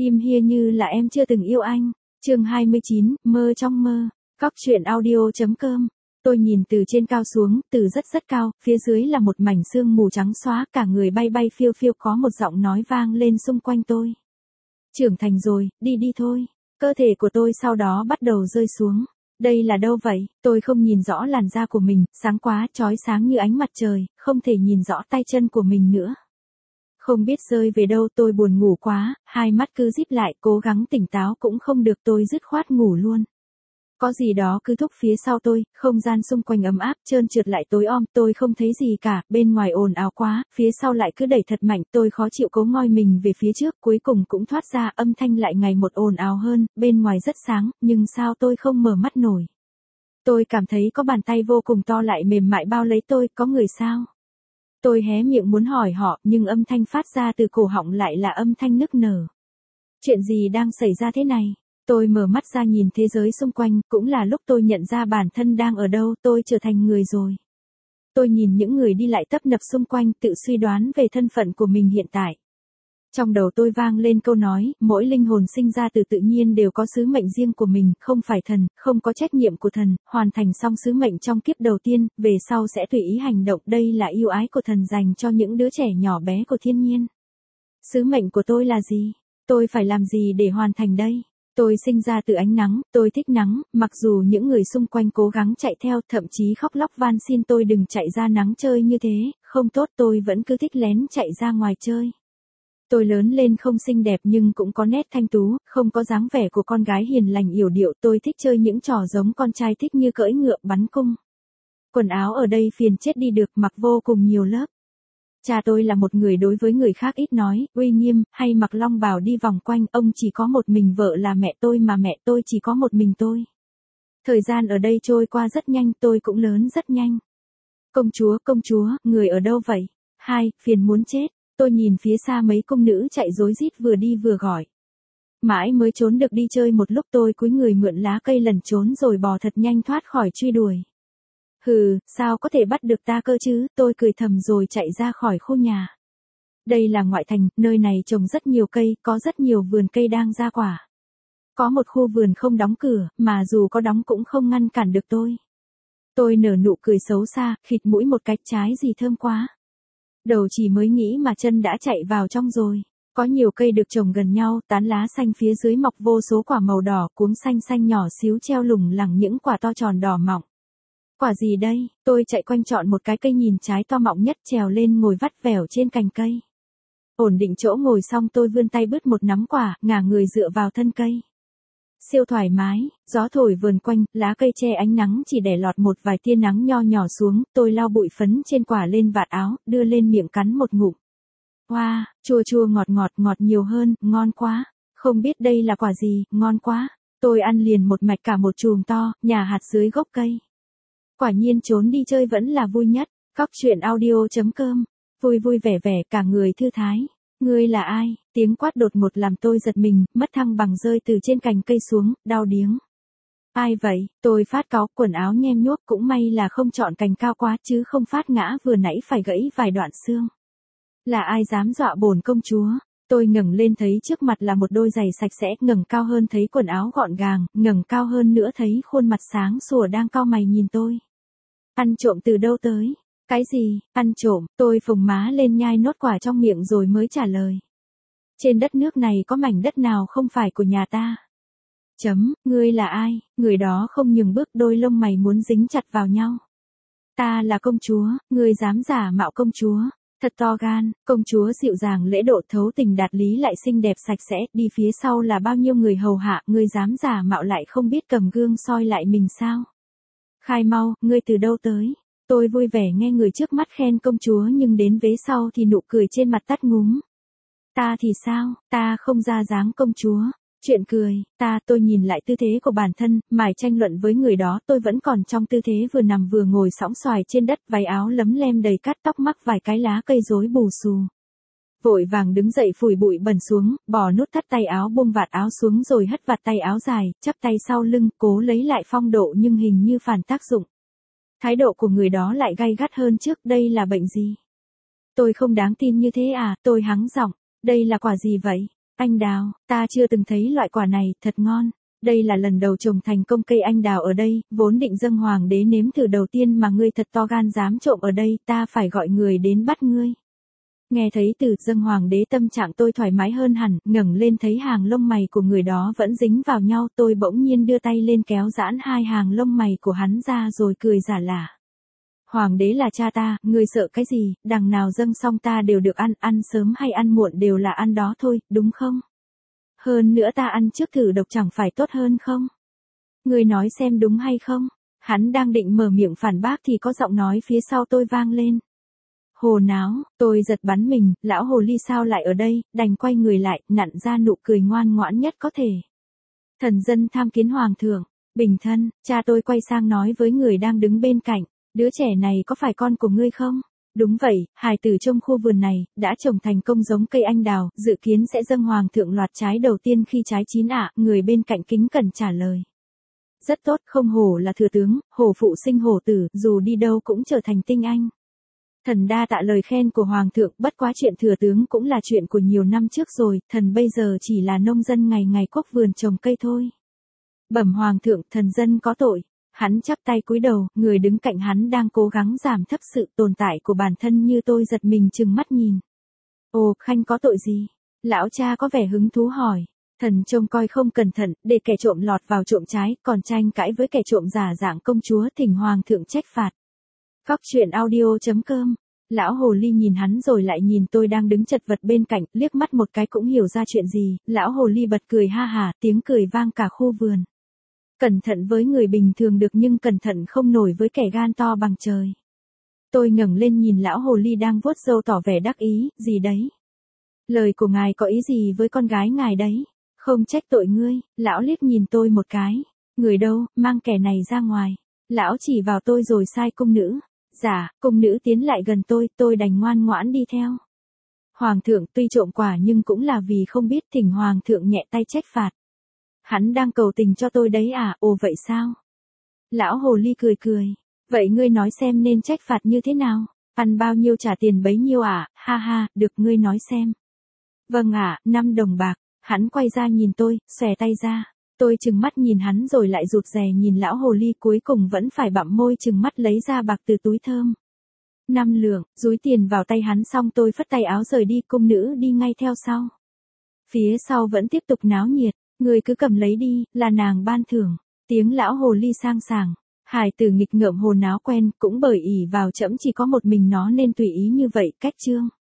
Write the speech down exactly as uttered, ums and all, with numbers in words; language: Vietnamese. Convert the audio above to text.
Im hia như là em chưa từng yêu anh. Chương hai mươi chín, mơ trong mơ. Cóc truyện audio chấm com. Tôi nhìn từ trên cao xuống, từ rất rất cao, phía dưới là một mảnh sương mù trắng xóa, cả người bay bay phiêu phiêu, có một giọng nói vang lên xung quanh tôi. Trưởng thành rồi, đi đi thôi. Cơ thể của tôi sau đó bắt đầu rơi xuống. Đây là đâu vậy? Tôi không nhìn rõ làn da của mình, sáng quá, chói sáng như ánh mặt trời, không thể nhìn rõ tay chân của mình nữa. Không biết rơi về đâu, tôi buồn ngủ quá, hai mắt cứ díp lại, cố gắng tỉnh táo cũng không được, tôi dứt khoát ngủ luôn. Có gì đó cứ thúc phía sau tôi, không gian xung quanh ấm áp, trơn trượt lại tối om, tôi không thấy gì cả, bên ngoài ồn ào quá, phía sau lại cứ đẩy thật mạnh, tôi khó chịu cố ngoi mình về phía trước, cuối cùng cũng thoát ra, âm thanh lại ngày một ồn ào hơn, bên ngoài rất sáng, nhưng sao tôi không mở mắt nổi. Tôi cảm thấy có bàn tay vô cùng to lại mềm mại bao lấy tôi, có người sao? Tôi hé miệng muốn hỏi họ, nhưng âm thanh phát ra từ cổ họng lại là âm thanh nức nở. Chuyện gì đang xảy ra thế này? Tôi mở mắt ra nhìn thế giới xung quanh, cũng là lúc tôi nhận ra bản thân đang ở đâu, tôi trở thành người rồi. Tôi nhìn những người đi lại tấp nập xung quanh, tự suy đoán về thân phận của mình hiện tại. Trong đầu tôi vang lên câu nói, mỗi linh hồn sinh ra từ tự nhiên đều có sứ mệnh riêng của mình, không phải thần, không có trách nhiệm của thần, hoàn thành xong sứ mệnh trong kiếp đầu tiên, về sau sẽ tùy ý hành động, đây là yêu ái của thần dành cho những đứa trẻ nhỏ bé của thiên nhiên. Sứ mệnh của tôi là gì? Tôi phải làm gì để hoàn thành đây? Tôi sinh ra từ ánh nắng, tôi thích nắng, mặc dù những người xung quanh cố gắng chạy theo, thậm chí khóc lóc van xin tôi đừng chạy ra nắng chơi như thế, không tốt, tôi vẫn cứ thích lén chạy ra ngoài chơi. Tôi lớn lên không xinh đẹp nhưng cũng có nét thanh tú, không có dáng vẻ của con gái hiền lành yểu điệu, tôi thích chơi những trò giống con trai, thích như cưỡi ngựa bắn cung. Quần áo ở đây phiền chết đi được, mặc vô cùng nhiều lớp. Cha tôi là một người đối với người khác ít nói, uy nghiêm, hay mặc long bào đi vòng quanh, ông chỉ có một mình vợ là mẹ tôi mà mẹ tôi chỉ có một mình tôi. Thời gian ở đây trôi qua rất nhanh, tôi cũng lớn rất nhanh. Công chúa, công chúa, người ở đâu vậy? Hai, phiền muốn chết. Tôi nhìn phía xa mấy cung nữ chạy rối rít vừa đi vừa gọi. Mãi mới trốn được đi chơi một lúc, tôi cúi người mượn lá cây lẩn trốn rồi bò thật nhanh thoát khỏi truy đuổi. Hừ, sao có thể bắt được ta cơ chứ, tôi cười thầm rồi chạy ra khỏi khu nhà. Đây là ngoại thành, nơi này trồng rất nhiều cây, có rất nhiều vườn cây đang ra quả. Có một khu vườn không đóng cửa, mà dù có đóng cũng không ngăn cản được tôi. Tôi nở nụ cười xấu xa, khịt mũi một cái, trái gì thơm quá. Đầu chỉ mới nghĩ mà chân đã chạy vào trong rồi. Có nhiều cây được trồng gần nhau, tán lá xanh phía dưới mọc vô số quả màu đỏ, cuống xanh xanh nhỏ xíu treo lủng lẳng những quả to tròn đỏ mọng. Quả gì đây? Tôi chạy quanh chọn một cái cây nhìn trái to mọng nhất, trèo lên ngồi vắt vẻo trên cành cây. Ổn định chỗ ngồi xong tôi vươn tay bứt một nắm quả, ngả người dựa vào thân cây. Siêu thoải mái, gió thổi vườn quanh, lá cây che ánh nắng chỉ để lọt một vài tia nắng nho nhỏ xuống, tôi lau bụi phấn trên quả lên vạt áo, đưa lên miệng cắn một ngụm. Wow, chua chua ngọt ngọt ngọt nhiều hơn, ngon quá. Không biết đây là quả gì, ngon quá. Tôi ăn liền một mạch cả một chùm to, nhà hạt dưới gốc cây. Quả nhiên trốn đi chơi vẫn là vui nhất. Cóc truyện audio chấm com. Vui vui vẻ vẻ, cả người thư thái. Ngươi là ai? Tiếng quát đột ngột làm tôi giật mình, mất thăng bằng rơi từ trên cành cây xuống, đau điếng. Ai vậy? Tôi phát cáu, quần áo nhem nhuốc, cũng may là không chọn cành cao quá chứ không phát ngã vừa nãy phải gãy vài đoạn xương. Là ai dám dọa bổn công chúa? Tôi ngẩng lên thấy trước mặt là một đôi giày sạch sẽ, ngẩng cao hơn thấy quần áo gọn gàng, ngẩng cao hơn nữa thấy khuôn mặt sáng sủa đang cau mày nhìn tôi. Ăn trộm từ đâu tới? Cái gì? Ăn trộm? Tôi phồng má lên nhai nốt quả trong miệng rồi mới trả lời. Trên đất nước này có mảnh đất nào không phải của nhà ta? Chấm, ngươi là ai? Người đó không nhường bước, đôi lông mày muốn dính chặt vào nhau. Ta là công chúa, ngươi dám giả mạo công chúa? Thật to gan, công chúa dịu dàng lễ độ thấu tình đạt lý lại xinh đẹp sạch sẽ, đi phía sau là bao nhiêu người hầu hạ, ngươi dám giả mạo lại không biết cầm gương soi lại mình sao? Khai mau, ngươi từ đâu tới? Tôi vui vẻ nghe người trước mắt khen công chúa nhưng đến vế sau thì nụ cười trên mặt tắt ngúm. Ta thì sao, ta không ra dáng công chúa. Chuyện cười, ta, tôi nhìn lại tư thế của bản thân, mải tranh luận với người đó, tôi vẫn còn trong tư thế vừa nằm vừa ngồi sõng xoài trên đất, váy áo lấm lem đầy cát, tóc mắc vài cái lá cây rối bù xù. Vội vàng đứng dậy phủi bụi bẩn xuống, bỏ nút thắt tay áo, buông vạt áo xuống rồi hất vạt tay áo dài, chắp tay sau lưng, cố lấy lại phong độ nhưng hình như phản tác dụng. Thái độ của người đó lại gay gắt hơn trước, đây là bệnh gì? Tôi không đáng tin như thế à, tôi hắng giọng, đây là quả gì vậy? Anh đào, ta chưa từng thấy loại quả này, thật ngon. Đây là lần đầu trồng thành công cây anh đào ở đây, vốn định dâng hoàng đế nếm thử đầu tiên mà ngươi thật to gan dám trộm ở đây, ta phải gọi người đến bắt ngươi. Nghe thấy từ dâng hoàng đế, tâm trạng tôi thoải mái hơn hẳn, ngẩng lên thấy hàng lông mày của người đó vẫn dính vào nhau, tôi bỗng nhiên đưa tay lên kéo giãn hai hàng lông mày của hắn ra rồi cười giả lả. Hoàng đế là cha ta, ngươi sợ cái gì, đằng nào dâng xong ta đều được ăn, ăn sớm hay ăn muộn đều là ăn đó thôi, đúng không? Hơn nữa ta ăn trước thử độc chẳng phải tốt hơn không? Ngươi nói xem đúng hay không? Hắn đang định mở miệng phản bác thì có giọng nói phía sau tôi vang lên. Hồ náo, tôi giật bắn mình, lão hồ ly sao lại ở đây, đành quay người lại, nặn ra nụ cười ngoan ngoãn nhất có thể. Thần dân tham kiến hoàng thượng, bình thân, cha tôi quay sang nói với người đang đứng bên cạnh, đứa trẻ này có phải con của ngươi không? Đúng vậy, hài tử trong khu vườn này, đã trồng thành công giống cây anh đào, dự kiến sẽ dâng hoàng thượng loạt trái đầu tiên khi trái chín ạ, người bên cạnh kính cẩn trả lời. Rất tốt, không hổ là thừa tướng, hổ phụ sinh hổ tử, dù đi đâu cũng trở thành tinh anh. Thần đa tạ lời khen của hoàng thượng, bất quá chuyện thừa tướng cũng là chuyện của nhiều năm trước rồi, thần bây giờ chỉ là nông dân ngày ngày cuốc vườn trồng cây thôi. Bẩm hoàng thượng, thần dân có tội. Hắn chắp tay cúi đầu, người đứng cạnh hắn đang cố gắng giảm thấp sự tồn tại của bản thân như tôi giật mình trừng mắt nhìn. Ồ, Khanh có tội gì? Lão cha có vẻ hứng thú hỏi. Thần trông coi không cẩn thận, để kẻ trộm lọt vào trộm trái, còn tranh cãi với kẻ trộm giả dạng công chúa, thỉnh hoàng thượng trách phạt. Góc truyện audio chấm com. Lão hồ ly nhìn hắn rồi lại nhìn tôi đang đứng chật vật bên cạnh, liếc mắt một cái cũng hiểu ra chuyện gì, lão hồ ly bật cười ha hả, tiếng cười vang cả khu vườn. Cẩn thận với người bình thường được nhưng cẩn thận không nổi với kẻ gan to bằng trời. Tôi ngẩng lên nhìn lão hồ ly đang vuốt râu tỏ vẻ đắc ý, gì đấy? Lời của ngài có ý gì với con gái ngài đấy? Không trách tội ngươi, lão liếc nhìn tôi một cái. Người đâu, mang kẻ này ra ngoài. Lão chỉ vào tôi rồi sai cung nữ. Dạ, cung nữ tiến lại gần tôi, tôi đành ngoan ngoãn đi theo. Hoàng thượng tuy trộm quả nhưng cũng là vì không biết, thỉnh hoàng thượng nhẹ tay trách phạt. Hắn đang cầu tình cho tôi đấy à, ồ vậy sao? Lão hồ ly cười cười. Vậy ngươi nói xem nên trách phạt như thế nào? Ăn bao nhiêu trả tiền bấy nhiêu à, ha ha, được ngươi nói xem. Vâng ạ, à, năm đồng bạc. Hắn quay ra nhìn tôi, xòe tay ra. Tôi trừng mắt nhìn hắn rồi lại rụt rè nhìn lão hồ ly, cuối cùng vẫn phải bặm môi trừng mắt lấy ra bạc từ túi thơm. Năm lượng, dúi tiền vào tay hắn xong tôi phất tay áo rời đi, cung nữ đi ngay theo sau. Phía sau vẫn tiếp tục náo nhiệt. Người cứ cầm lấy đi, là nàng ban thưởng. Tiếng lão hồ ly sang sảng. Hải tử nghịch ngợm hồ náo quen, cũng bởi ỷ vào trẫm chỉ có một mình nó nên tùy ý như vậy, cách chương.